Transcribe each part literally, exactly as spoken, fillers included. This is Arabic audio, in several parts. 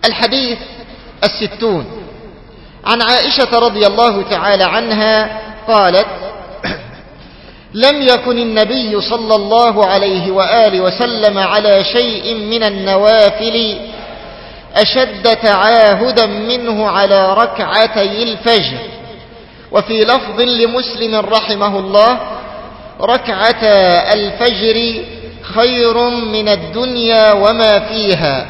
الحديث الستون عن عائشة رضي الله تعالى عنها قالت: لم يكن النبي صلى الله عليه وآله وسلم على شيء من النوافل أشد تعاهدا منه على ركعتي الفجر. وفي لفظ لمسلم رحمه الله: ركعتا الفجر خير من الدنيا وما فيها.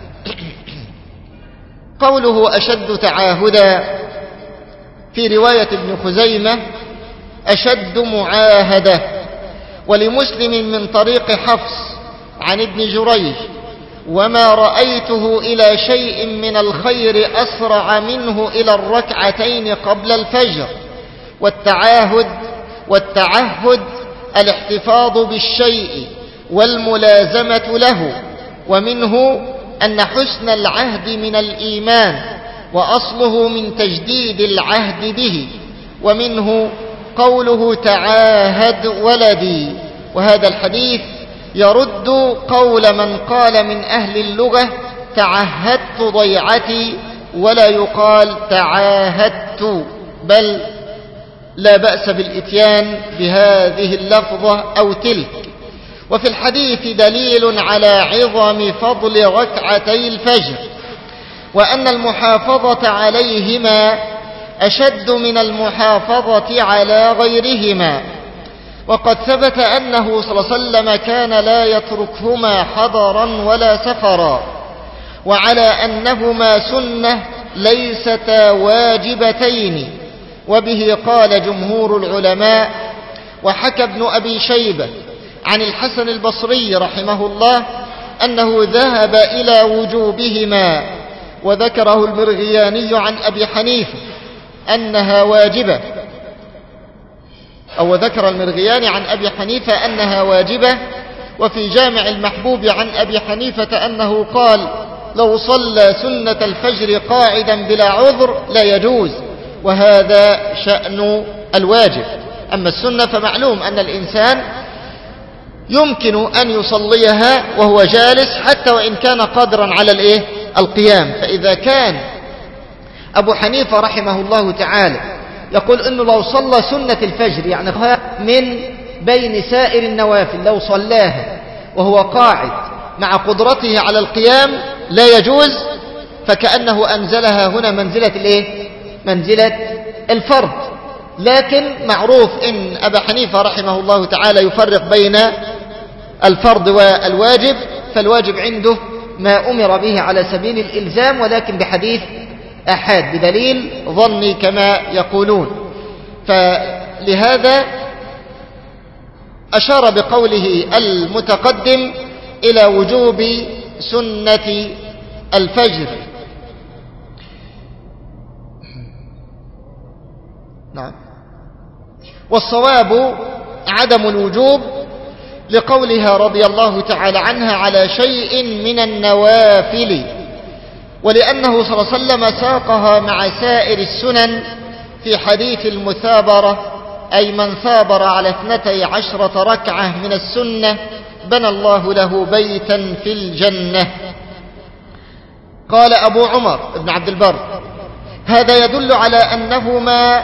قوله أشد تعاهدا في رواية ابن خزيمة أشد معاهدة، ولمسلم من طريق حفص عن ابن جريج: وما رأيته إلى شيء من الخير أسرع منه إلى الركعتين قبل الفجر. والتعاهد والتعهد الاحتفاظ بالشيء والملازمة له، ومنه أن حسن العهد من الإيمان وأصله من تجديد العهد به، ومنه قوله تعاهد ولدي. وهذا الحديث يرد قول من قال من أهل اللغة تعهدت ضيعتي، ولا يقال تعاهدت، بل لا بأس بالإتيان بهذه اللفظة أو تلك. وفي الحديث دليل على عظم فضل ركعتي الفجر، وأن المحافظة عليهما أشد من المحافظة على غيرهما. وقد ثبت أنه صلى الله عليه وسلم كان لا يتركهما حضرا ولا سفرا، وعلى أنهما سنة ليستا واجبتين، وبه قال جمهور العلماء. وحكى ابن أبي شيبة عن الحسن البصري رحمه الله أنه ذهب إلى وجوبهما، وذكره المرغياني عن أبي حنيفة أنها واجبة، أو ذكر المرغياني عن أبي حنيفة أنها واجبة. وفي جامع المحبوب عن أبي حنيفة أنه قال: لو صلى سنة الفجر قاعدا بلا عذر لا يجوز، وهذا شأن الواجب. أما السنة فمعلوم أن الإنسان يمكن أن يصليها وهو جالس حتى وإن كان قادرا على الإيه؟ القيام. فإذا كان أبو حنيفة رحمه الله تعالى يقول أنه لو صلى سنة الفجر، يعني من بين سائر النوافل، لو صلاها وهو قاعد مع قدرته على القيام لا يجوز، فكأنه أنزلها هنا منزلة الإيه؟ منزلة الفرض. لكن معروف إن أبا حنيفة رحمه الله تعالى يفرق بين الفرض والواجب، فالواجب عنده ما أمر به على سبيل الإلزام، ولكن بحديث أحاد بدليل ظني كما يقولون. فلهذا أشار بقوله المتقدم إلى وجوب سنة الفجر. نعم. والصواب عدم الوجوب لقولها رضي الله تعالى عنها على شيء من النوافل، ولأنه صلى الله عليه وسلم ساقها مع سائر السنن في حديث المثابرة، أي من ثابر على اثنتي عشرة ركعة من السنة بنى الله له بيتا في الجنة. قال أبو عمر بن عبد البر: هذا يدل على أنهما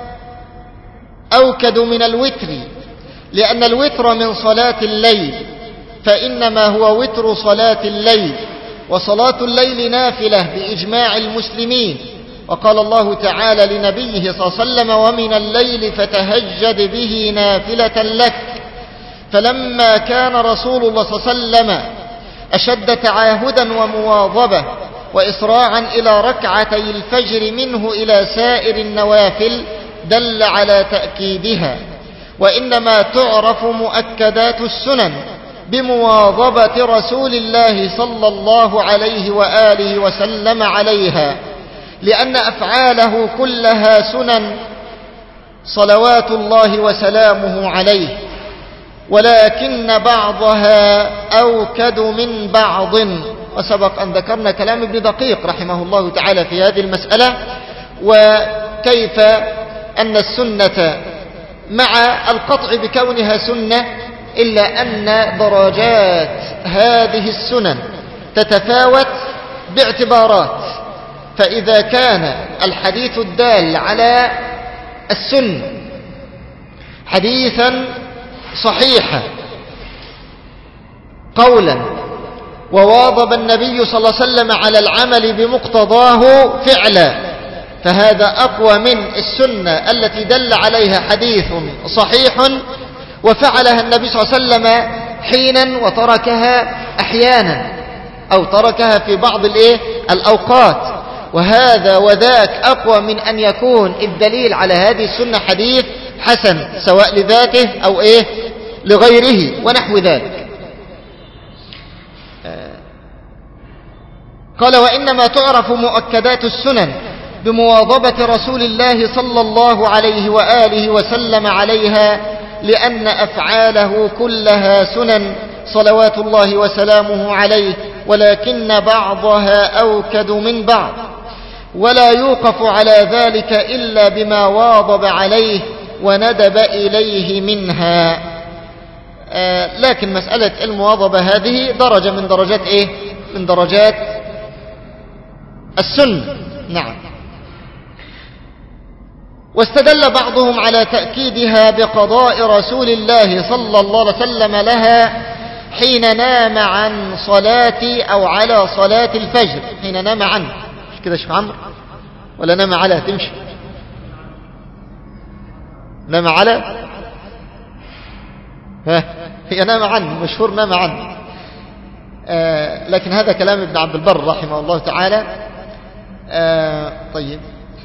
أوكد من الوتر، لأن الوتر من صلاة الليل، فإنما هو وتر صلاة الليل، وصلاة الليل نافلة بإجماع المسلمين. وقال الله تعالى لنبيه صلى الله عليه وسلم: ومن الليل فتهجد به نافلة لك. فلما كان رسول الله صلى الله عليه وسلم أشد تعاهدا ومواظبة وإسراعا إلى ركعتي الفجر منه إلى سائر النوافل دل على تأكيدها. وإنما تعرف مؤكدات السنن بمواظبة رسول الله صلى الله عليه وآله وسلم عليها، لأن أفعاله كلها سنن صلوات الله وسلامه عليه، ولكن بعضها أوكد من بعض. وسبق أن ذكرنا كلام ابن دقيق رحمه الله تعالى في هذه المسألة، وكيف أن السنة مع القطع بكونها سنة إلا أن درجات هذه السنن تتفاوت باعتبارات. فإذا كان الحديث الدال على السنة حديثا صحيحا قولا، وواظب النبي صلى الله عليه وسلم على العمل بمقتضاه فعلا، فهذا أقوى من السنة التي دل عليها حديث صحيح وفعلها النبي صلى الله عليه وسلم حينا وتركها أحيانا، أو تركها في بعض الإيه؟ الأوقات. وهذا وذاك أقوى من أن يكون الدليل على هذه السنة حديث حسن سواء لذاته أو إيه لغيره ونحو ذلك. قال: وإنما تعرف مؤكدات السنن بمواظبة رسول الله صلى الله عليه وآله وسلم عليها، لأن أفعاله كلها سنن صلوات الله وسلامه عليه، ولكن بعضها أوكد من بعض، ولا يوقف على ذلك إلا بما واظب عليه وندب إليه منها. آه لكن مسألة المواظبة هذه درجة من درجات إيه؟ من درجات السنة. نعم. واستدل بعضهم على تأكيدها بقضاء رسول الله صلى الله عليه وسلم لها حين نام عن صلاة أو على صلاة الفجر. حين نام عنه، مش كده شيخ عمرو؟ ولا نام على؟ تمشي نام على، ها هي نام عنه، مشهور نام عنه. آه لكن هذا كلام ابن عبد البر رحمه الله تعالى. آه طيب.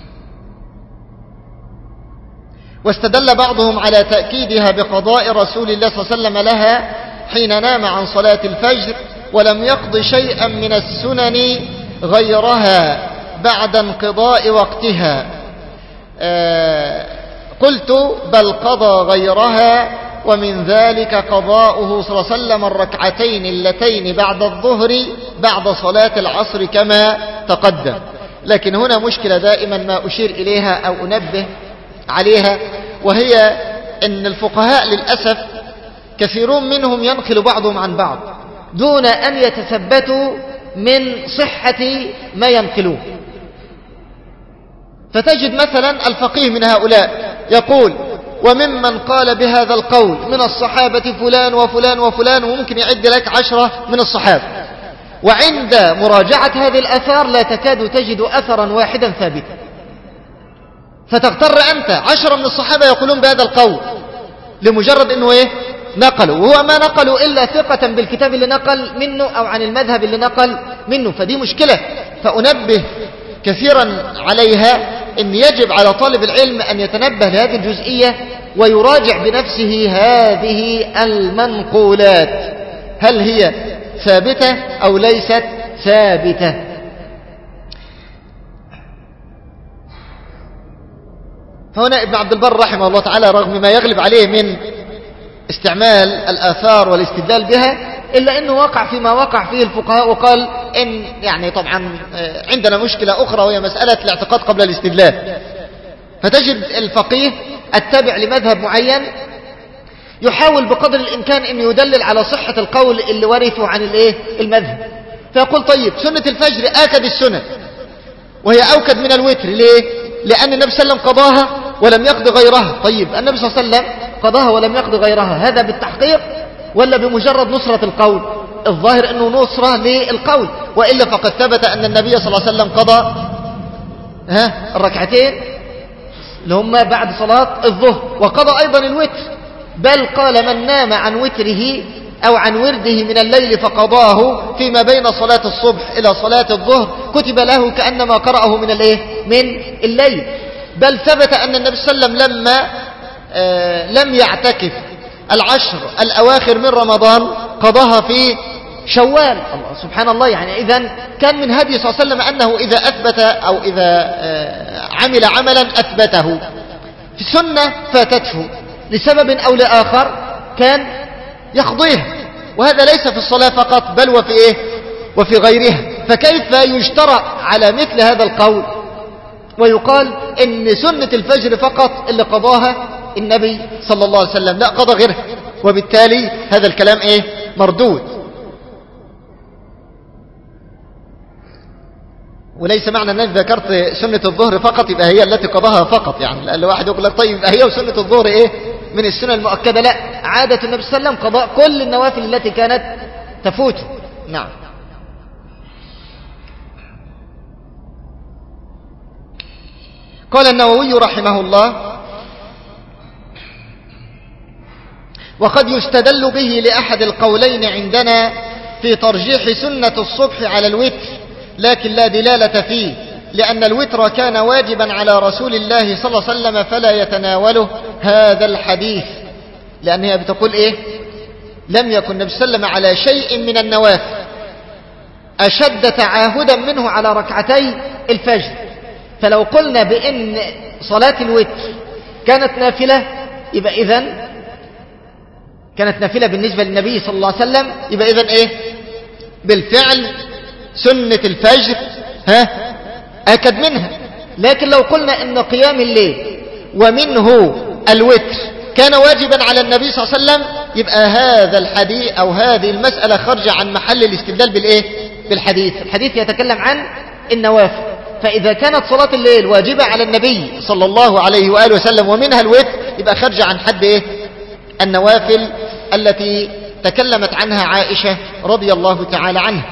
واستدل بعضهم على تأكيدها بقضاء رسول الله صلى الله عليه وسلم لها حين نام عن صلاة الفجر ولم يقض شيئا من السنن غيرها بعد انقضاء وقتها. آه قلت: بل قضى غيرها، ومن ذلك قضاؤه صلى الله عليه وسلم الركعتين اللتين بعد الظهر بعد صلاة العصر كما تقدم. لكن هنا مشكلة دائما ما أشير إليها أو أنبه عليها، وهي أن الفقهاء للأسف كثيرون منهم ينقل بعضهم عن بعض دون أن يتثبتوا من صحة ما ينقلوه. فتجد مثلا الفقيه من هؤلاء يقول: وممن قال بهذا القول من الصحابة فلان وفلان وفلان، وممكن يعد لك عشرة من الصحابة، وعند مراجعة هذه الأثار لا تكاد تجد أثرا واحدا ثابتا، فتغتر أنت عشرة من الصحابة يقولون بهذا القول لمجرد أنه إيه؟ نقلوا، وهو ما نقلوا إلا ثقة بالكتاب اللي نقل منه أو عن المذهب اللي نقل منه. فدي مشكلة، فأنبه كثيرا عليها أن يجب على طالب العلم أن يتنبه لهذه الجزئية ويراجع بنفسه هذه المنقولات، هل هي ثابتة أو ليست ثابتة. فهنا ابن عبد البر رحمه الله تعالى رغم ما يغلب عليه من استعمال الآثار والاستدلال بها، إلا أنه وقع فيما وقع فيه الفقهاء، وقال إن يعني طبعا عندنا مشكلة أخرى وهي مسألة الاعتقاد قبل الاستدلال. فتجد الفقيه التابع لمذهب معين يحاول بقدر الإمكان أن يدلل على صحة القول اللي ورثه عن الإيه؟ المذهب، فيقول: طيب سنة الفجر آكد السنة وهي أوكد من الوتر. ليه؟ لأن النبي صلى الله عليه وسلم قضاها ولم يقض غيرها. طيب النبي صلى الله عليه وسلم قضاها ولم يقض غيرها، هذا بالتحقيق ولا بمجرد نصرة القول؟ الظاهر أنه نصرة للقول، وإلا فقد ثبت أن النبي صلى الله عليه وسلم قضى ها الركعتين اللي هم بعد صلاة الظهر، وقضى أيضا الوتر، بل قال: من نام عن وتره أو عن ورده من الليل فقضاه فيما بين صلاة الصبح إلى صلاة الظهر كتب له كأنما قرأه من الايه من الليل. بل ثبت أن النبي صلى الله عليه وسلم لما آه لم يعتكف العشر الأواخر من رمضان قضاها في شوال. الله سبحان الله، يعني إذن كان من هدي صلى الله عليه وسلم أنه إذا أثبت أو إذا آه عمل عملا أثبته، في السنة فاتته لسبب أو لآخر كان يقضيه، وهذا ليس في الصلاة فقط بل وفي إيه وفي غيرها. فكيف يجترأ على مثل هذا القول ويقال إن سنة الفجر فقط اللي قضاها النبي صلى الله عليه وسلم؟ لا، قضى غيرها، وبالتالي هذا الكلام إيه مردود. وليس معنى أنك ذكرت سنة الظهر فقط يبقى هي التي قضاها فقط، يعني لأن واحد يقول لك طيب يبقى هي وسنة الظهر إيه من السنة المؤكدة؟ لا، عادة النبي صلى الله عليه وسلم قضاء كل النوافل التي كانت تفوته. نعم. قال النووي رحمه الله: وقد يستدل به لأحد القولين عندنا في ترجيح سنة الصبح على الوتر، لكن لا دلالة فيه، لأن الوتر كان واجبا على رسول الله صلى الله عليه وسلم فلا يتناوله هذا الحديث. لأن هي بتقول إيه؟ لم يكن النبي صلى الله عليه وسلم على شيء من النوافل أشد تعاهدا منه على ركعتي الفجر. فلو قلنا بأن صلاة الوتر كانت نافلة، يبقى إذن كانت نافلة بالنسبة للنبي صلى الله عليه وسلم، يبقى إذن إيه؟ بالفعل سنة الفجر ها أكد منها. لكن لو قلنا إن قيام الليل ومنه الوتر كان واجبا على النبي صلى الله عليه وسلم، يبقى هذا الحديث أو هذه المسألة خارجة عن محل الاستدلال بالإيه؟ بالحديث. الحديث يتكلم عن النوافل. فإذا كانت صلاة الليل واجبة على النبي صلى الله عليه وآله وسلم ومنها الوتر، يبقى خارجة عن حد إيه؟ النوافل التي تكلمت عنها عائشة رضي الله تعالى عنها.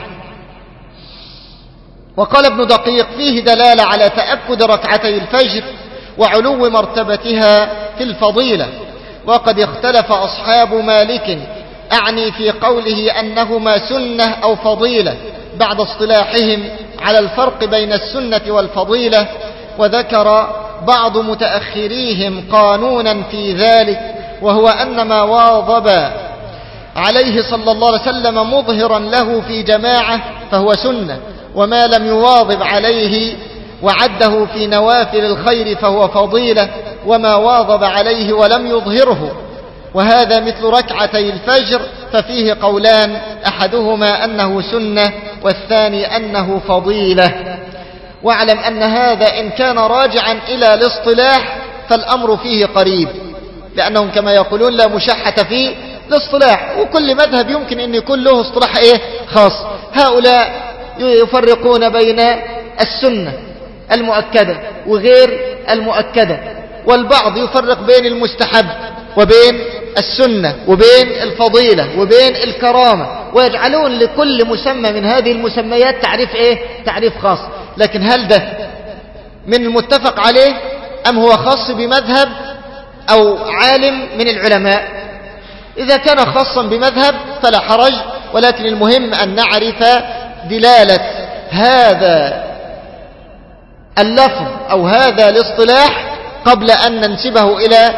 وقال ابن دقيق: فيه دلالة على تأكد ركعتي الفجر وعلو مرتبتها في الفضيلة. وقد اختلف أصحاب مالك، أعني في قوله أنهما سنة أو فضيلة، بعد اصطلاحهم على الفرق بين السنة والفضيلة. وذكر بعض متأخريهم قانونا في ذلك، وهو أن ما واظب عليه صلى الله عليه وسلم مظهرا له في جماعة فهو سنة، وما لم يواظب عليه وعده في نوافل الخير فهو فضيلة، وما واظب عليه ولم يظهره. وهذا مثل ركعتي الفجر، ففيه قولان، أحدهما أنه سنة والثاني أنه فضيلة. واعلم أن هذا إن كان راجعا إلى الاصطلاح فالأمر فيه قريب، لأنهم كما يقولون لا مشحة في الاصطلاح، وكل مذهب يمكن أن يكون له اصطلاح إيه خاص. هؤلاء يفرقون بين السنة المؤكدة وغير المؤكدة، والبعض يفرق بين المستحب وبين السنة وبين الفضيلة وبين الكرامة، ويجعلون لكل مسمى من هذه المسميات تعريف إيه؟ تعريف خاص. لكن هل ده من المتفق عليه أم هو خاص بمذهب أو عالم من العلماء؟ إذا كان خاصا بمذهب فلا حرج، ولكن المهم أن نعرف دلالة هذا اللفظ أو هذا الاصطلاح قبل أن ننسبه إلى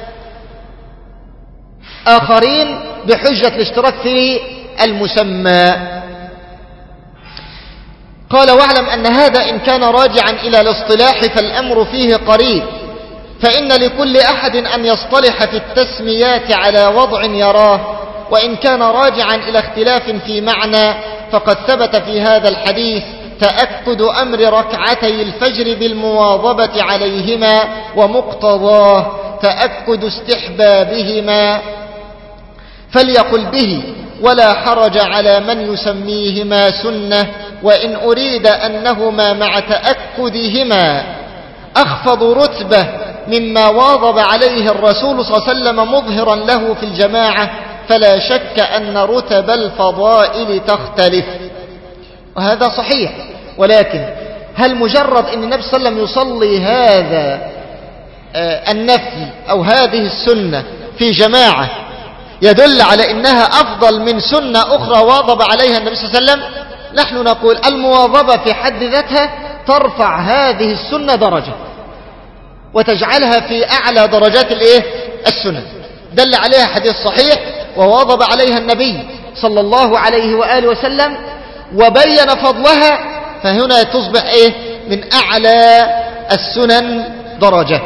آخرين بحجة الاشتراك في المسمى. قال: واعلم أن هذا إن كان راجعا إلى الاصطلاح فالأمر فيه قريب، فإن لكل أحد أن يصطلح في التسميات على وضع يراه، وإن كان راجعا إلى اختلاف في معنى فقد ثبت في هذا الحديث تأكد أمر ركعتي الفجر بالمواظبة عليهما، ومقتضاه تأكد استحبابهما، فليقل به ولا حرج على من يسميهما سنة، وإن أريد أنهما مع تأكدهما أخفض رتبة مما واظب عليه الرسول صلى الله عليه وسلم مظهرا له في الجماعة، فلا شك أن رتب الفضائل تختلف. وهذا صحيح، ولكن هل مجرد أن النبي صلى الله عليه وسلم يصلي هذا النفل أو هذه السنة في جماعة يدل على أنها أفضل من سنة أخرى واظب عليها النبي صلى الله عليه وسلم؟ نحن نقول المواظبة في حد ذاتها ترفع هذه السنة درجة وتجعلها في أعلى درجات الإيه؟ السنة. دل عليها حديث صحيح وواظب عليها النبي صلى الله عليه وآله وسلم وبين فضلها، فهنا تصبح إيه؟ من أعلى السنن درجة.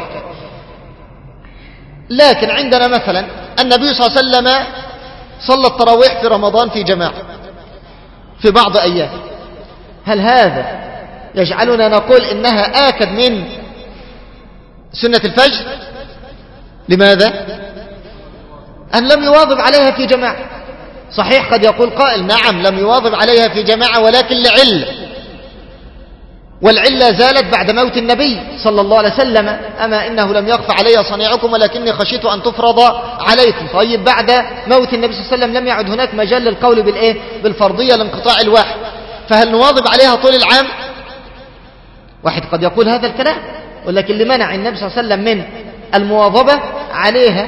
لكن عندنا مثلا النبي صلى الله عليه وسلم صلى التراويح في رمضان في جماعة في بعض أيام، هل هذا يجعلنا نقول إنها آكد من سنة الفجر؟ لماذا؟ أن لم يواظب عليها في جماعة. صحيح قد يقول قائل نعم لم يواظب عليها في جماعة ولكن لعلة، والعلة زالت بعد موت النبي صلى الله عليه وسلم: أما إنه لم يخف علي صنيعكم ولكني خشيت أن تفرض عليكم. طيب بعد موت النبي صلى الله عليه وسلم لم يعد هناك مجال للقول بالإيه؟ بالفرضية لانقطاع الوحي، فهل نواظب عليها طول العام؟ واحد قد يقول هذا الكلام، ولكن اللي منع النبي صلى الله عليه وسلم من المواظبة عليها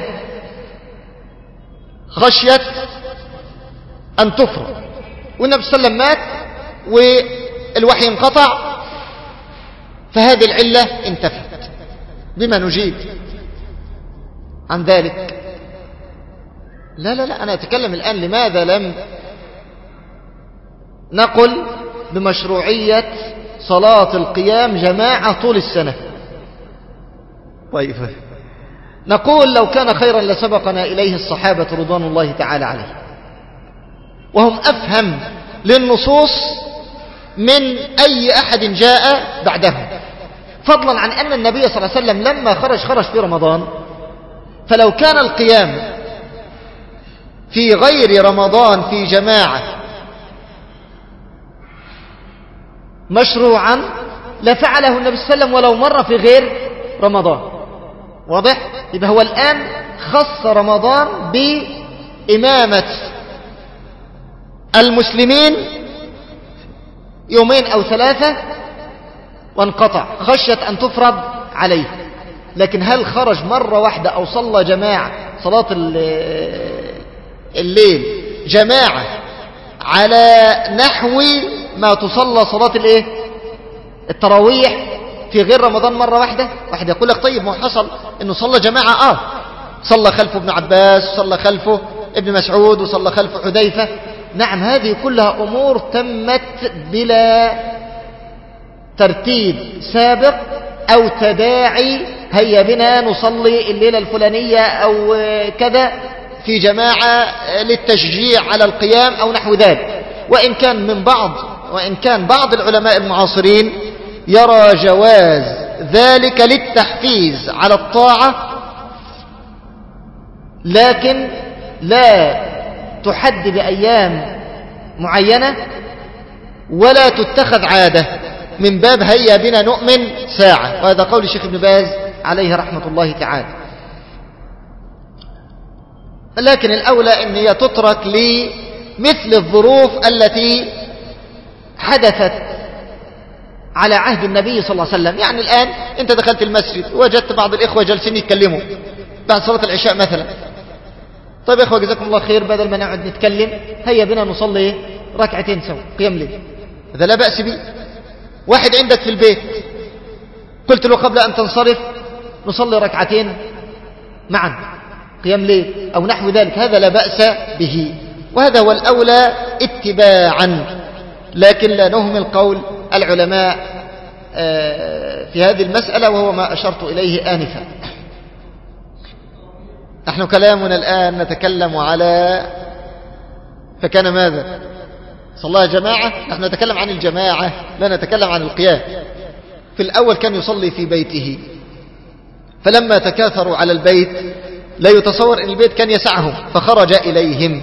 خشية أن تفرض، والنبي صلى الله عليه وسلم مات والوحي انقطع، فهذه العلة انتفت. بما نجيب عن ذلك؟ لا لا لا، أنا أتكلم الآن لماذا لم نقل بمشروعية صلاة القيام جماعة طول السنة؟ طيب، نقول لو كان خيرا لسبقنا إليه الصحابة رضوان الله تعالى عليه، وهم أفهم للنصوص من أي أحد جاء بعدهم، فضلا عن أن النبي صلى الله عليه وسلم لما خرج خرج في رمضان، فلو كان القيام في غير رمضان في جماعة مشروعا لفعله النبي صلى الله عليه وسلم ولو مر في غير رمضان. واضح؟ يبقى هو الآن خص رمضان بإمامة المسلمين يومين أو ثلاثة وانقطع خشية أن تفرض عليه. لكن هل خرج مرة واحدة أو صلى جماعة صلاة الليل جماعة على نحو ما تصلى صلاة الايه التراويح في غير رمضان مرة واحدة؟ واحد يقول لك طيب ما حصل انه صلى جماعة، اه صلى خلفه ابن عباس وصلى خلفه ابن مسعود وصلى خلفه حذيفة. نعم، هذه كلها امور تمت بلا ترتيب سابق او تداعي هيا بنا نصلي الليلة الفلانية او كذا في جماعة للتشجيع على القيام او نحو ذلك. وان كان من بعض وان كان بعض العلماء المعاصرين يرى جواز ذلك للتحفيز على الطاعة، لكن لا تحد بأيام معينة ولا تتخذ عادة من باب هيا بنا نؤمن ساعة. وهذا قول الشيخ ابن باز عليه رحمة الله تعالى. لكن الأولى أن هي تترك لمثل الظروف التي حدثت على عهد النبي صلى الله عليه وسلم. يعني الآن أنت دخلت المسجد وجدت بعض الإخوة جالسين يتكلموا بعد صلاة العشاء مثلا. طيب يا إخوة جزاكم الله خير، بدل ما نقعد نتكلم هيا بنا نصلي ركعتين سوا قيام ليل، هذا لا بأس به. واحد عندك في البيت قلت له قبل أن تنصرف نصلي ركعتين معا قيام ليل أو نحو ذلك، هذا لا بأس به، وهذا هو الأولى اتباعا. لكن لا نهمل قول العلماء في هذه المسألة، وهو ما أشرت إليه آنفا. نحن كلامنا الآن نتكلم على فكان ماذا؟ صلى جماعة. نحن نتكلم عن الجماعة لا نتكلم عن القيام. في الأول كان يصلي في بيته، فلما تكاثروا على البيت لا يتصور أن البيت كان يسعهم فخرج إليهم،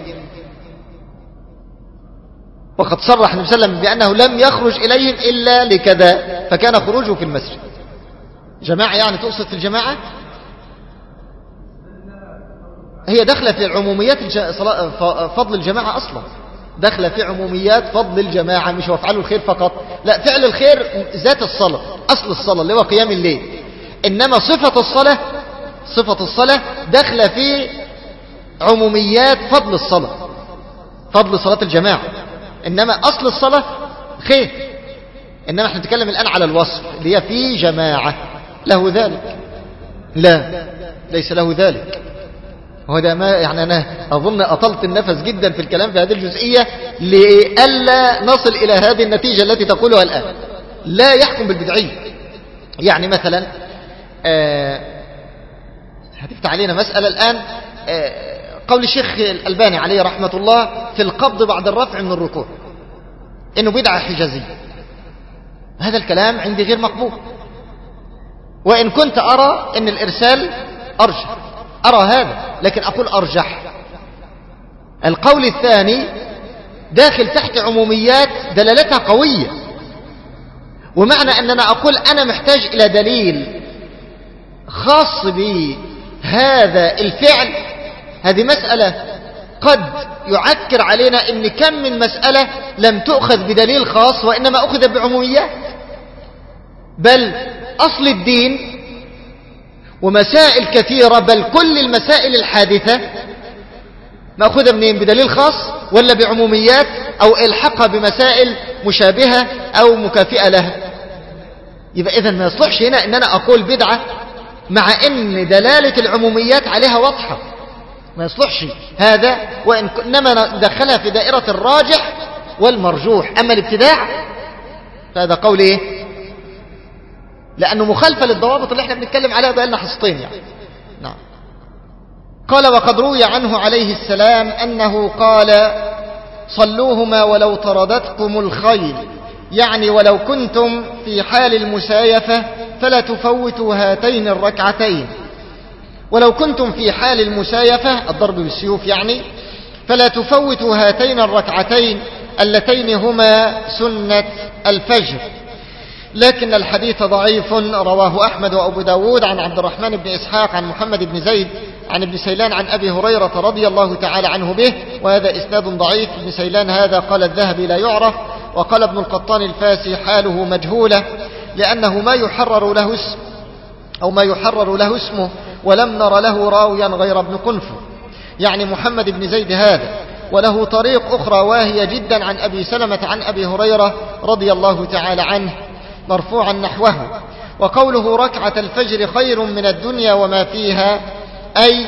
وقد صرح النبي صلى الله عليه وسلم بأنه لم يخرج إليهم إلا لكذا، فكان خروجه في المسجد. جماعة يعني تقصد في الجماعة هي داخلة في عموميات فضل الجماعة أصلا، داخلة في عموميات فضل الجماعة، مش وافعلوا الخير فقط، لا، فعل الخير ذات الصلاة، أصل الصلاة اللي هو قيام الليل. إنما صفة الصلاة صفة الصلاة داخلة في عموميات فضل الصلاة، فضل صلاة الجماعة. إنما أصل الصلاة خير. إنما احنا نتكلم الآن على الوصف اللي هي في جماعة. له ذلك؟ لا، ليس له ذلك. وهذا ما يعني أنا أظن أطلت النفس جدا في الكلام في هذه الجزئية لألا نصل إلى هذه النتيجة التي تقولها الآن. لا يحكم بالبدعية. يعني مثلا آه هتفتح علينا مسألة الآن، آه قول الشيخ الألباني عليه رحمة الله في القبض بعد الرفع من الركوع إنه بدعة حجازية. هذا الكلام عندي غير مقبول، وإن كنت أرى أن الإرسال أرجح، أرى هذا، لكن أقول أرجح. القول الثاني داخل تحت عموميات دلالتها قوية، ومعنى أن أنا أقول أنا محتاج إلى دليل خاص بهذا الفعل، هذه مسألة قد يعكر علينا أن كم من مسألة لم تؤخذ بدليل خاص وإنما أخذ بعموميات. بل أصل الدين ومسائل كثيرة، بل كل المسائل الحادثة مأخذة منين؟ بدليل خاص ولا بعموميات أو إلحقها بمسائل مشابهة أو مكافئة لها؟ يبقى إذن ما يصلحش هنا أن أنا أقول بدعة مع أن دلالة العموميات عليها واضحة، ما يصلحش هذا، وإنما ندخلها في دائرة الراجح والمرجوح. أما الابتداع فهذا قول إيه؟ لأنه مخالفة للضوابط اللي احنا بنتكلم عليها بقالنا حصتين يعني. نعم. قال وقد روي عنه عليه السلام أنه قال صلوهما ولو طردتكم الخيل، يعني ولو كنتم في حال المسايفة فلا تفوتوا هاتين الركعتين. ولو كنتم في حال المسايفة الضرب بالسيوف يعني، فلا تفوتوا هاتين الركعتين اللتين هما سنة الفجر. لكن الحديث ضعيف، رواه أحمد وأبو داود عن عبد الرحمن بن إسحاق عن محمد بن زيد عن ابن سيلان عن أبي هريرة رضي الله تعالى عنه به، وهذا إسناد ضعيف. ابن سيلان هذا قال الذهبي لا يعرف، وقال ابن القطان الفاسي حاله مجهولة لأنه ما يحرر له اسم أو ما يحرر له اسمه، ولم نر له راويا غير ابن قنفذ يعني محمد بن زيد هذا. وله طريق أخرى واهية جدا عن أبي سلمة عن أبي هريرة رضي الله تعالى عنه مرفوعا نحوه. وقوله ركعة الفجر خير من الدنيا وما فيها، أي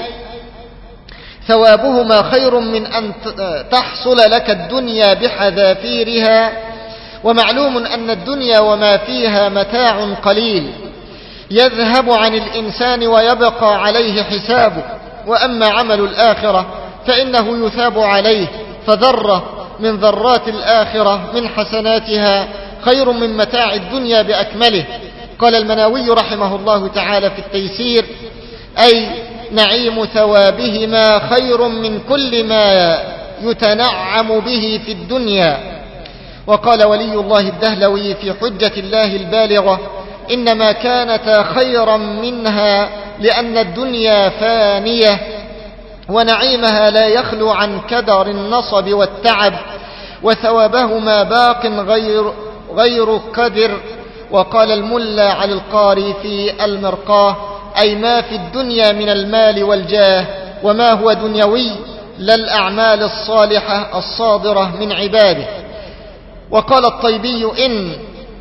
ثوابهما خير من أن تحصل لك الدنيا بحذافيرها. ومعلوم أن الدنيا وما فيها متاع قليل يذهب عن الإنسان ويبقى عليه حسابه، وأما عمل الآخرة فإنه يثاب عليه، فذرة من ذرات الآخرة من حسناتها خير من متاع الدنيا بأكمله. قال المناوي رحمه الله تعالى في التيسير: أي نعيم ثوابهما خير من كل ما يتنعم به في الدنيا. وقال ولي الله الدهلوي في حجة الله البالغة: إنما كانتا خيرا منها لأن الدنيا فانية، ونعيمها لا يخلو عن كدر النصب والتعب، وثوابهما باق غير, غير كدر. وقال الملا على القاري في المرقاه: أي ما في الدنيا من المال والجاه، وما هو دنيوي لا الأعمال الصالحة الصادرة من عباده. وقال الطيبي: إن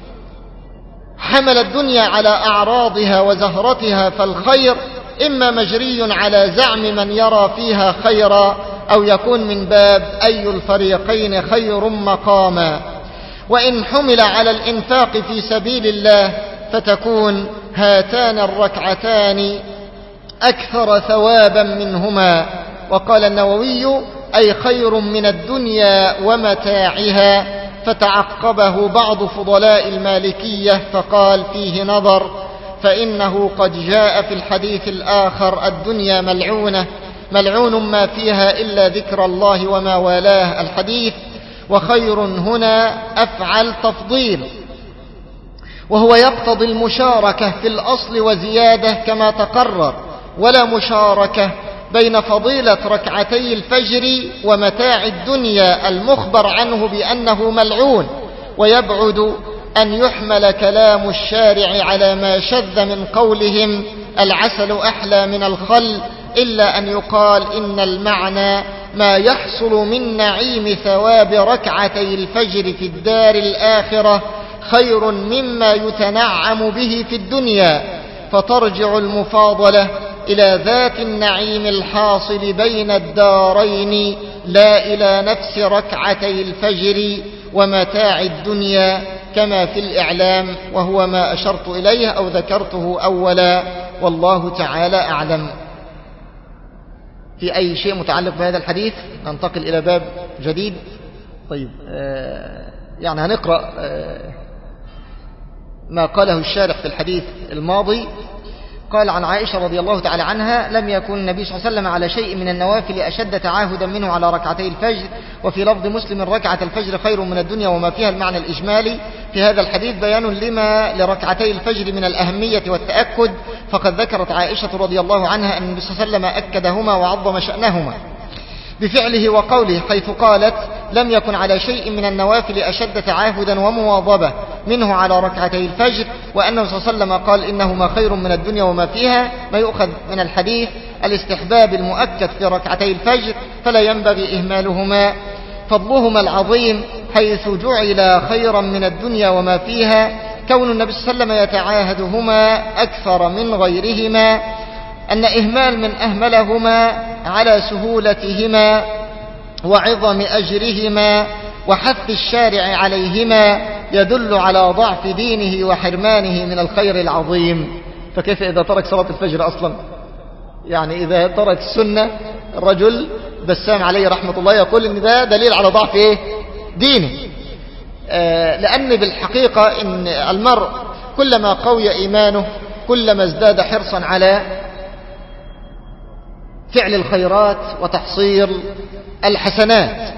حمل الدنيا على أعراضها وزهرتها فالخير إما مجري على زعم من يرى فيها خيرا، أو يكون من باب أي الفريقين خير مقاما. وإن حمل على الإنفاق في سبيل الله فتكون هاتان الركعتان أكثر ثوابا منهما. وقال النووي: أي خير من الدنيا ومتاعها. فتعقبه بعض فضلاء المالكية فقال: فيه نظر، فإنه قد جاء في الحديث الآخر: الدنيا ملعونة ملعون ما فيها إلا ذكر الله وما والاه الحديث. وخير هنا أفعل تفضيل، وهو يقتضي المشاركة في الأصل وزيادة كما تقرر، ولا مشاركة بين فضيلة ركعتي الفجر ومتاع الدنيا المخبر عنه بأنه ملعون. ويبعد أن يحمل كلام الشارع على ما شذ من قولهم العسل أحلى من الخل، إلا أن يقال إن المعنى ما يحصل من نعيم ثواب ركعتي الفجر في الدار الآخرة خير مما يتنعم به في الدنيا، فترجع المفاضلة إلى ذات النعيم الحاصل بين الدارين، لا إلى نفس ركعتي الفجر ومتاع الدنيا، كما في الإعلام، وهو ما أشرت إليه أو ذكرته أولا، والله تعالى أعلم. في أي شيء متعلق بهذا الحديث ننتقل إلى باب جديد. طيب آه يعني هنقرأ آه ما قاله الشارح في الحديث الماضي، قال عن عائشة رضي الله تعالى عنها: لم يكن النبي صلى الله عليه وسلم على شيء من النوافل أشد تعاهدا منه على ركعتي الفجر. وفي لفظ مسلم: ركعة الفجر خير من الدنيا وما فيها. المعنى الإجمالي في هذا الحديث بيان لما لركعتي الفجر من الأهمية والتأكد، فقد ذكرت عائشة رضي الله عنها أن النبي صلى الله عليه وسلم أكدهما وعظم شأنهما بفعله وقوله، حيث قالت: لم يكن على شيء من النوافل أشد تعاهدا ومواظبة منه على ركعتي الفجر، وأنه صلى الله عليه وسلم قال: إنهما خير من الدنيا وما فيها. ما يؤخذ من الحديث الاستحباب المؤكد في ركعتي الفجر، فلا ينبغي إهمالهما. فضلهما العظيم حيث جعل خيرا من الدنيا وما فيها، كون النبي صلى الله عليه وسلم يتعاهدهما أكثر من غيرهما، أن إهمال من أهملهما على سهولتهما وعظم أجرهما وحث الشارع عليهما يدل على ضعف دينه وحرمانه من الخير العظيم. فكيف إذا ترك صلاة الفجر أصلا؟ يعني إذا ترك السنة، الرجل بسام عليه رحمة الله يقول إن ده دليل على ضعف إيه؟ دينه. آه لأن بالحقيقة إن المرء كلما قوي إيمانه كلما ازداد حرصا على فعل الخيرات وتحصيل الحسنات.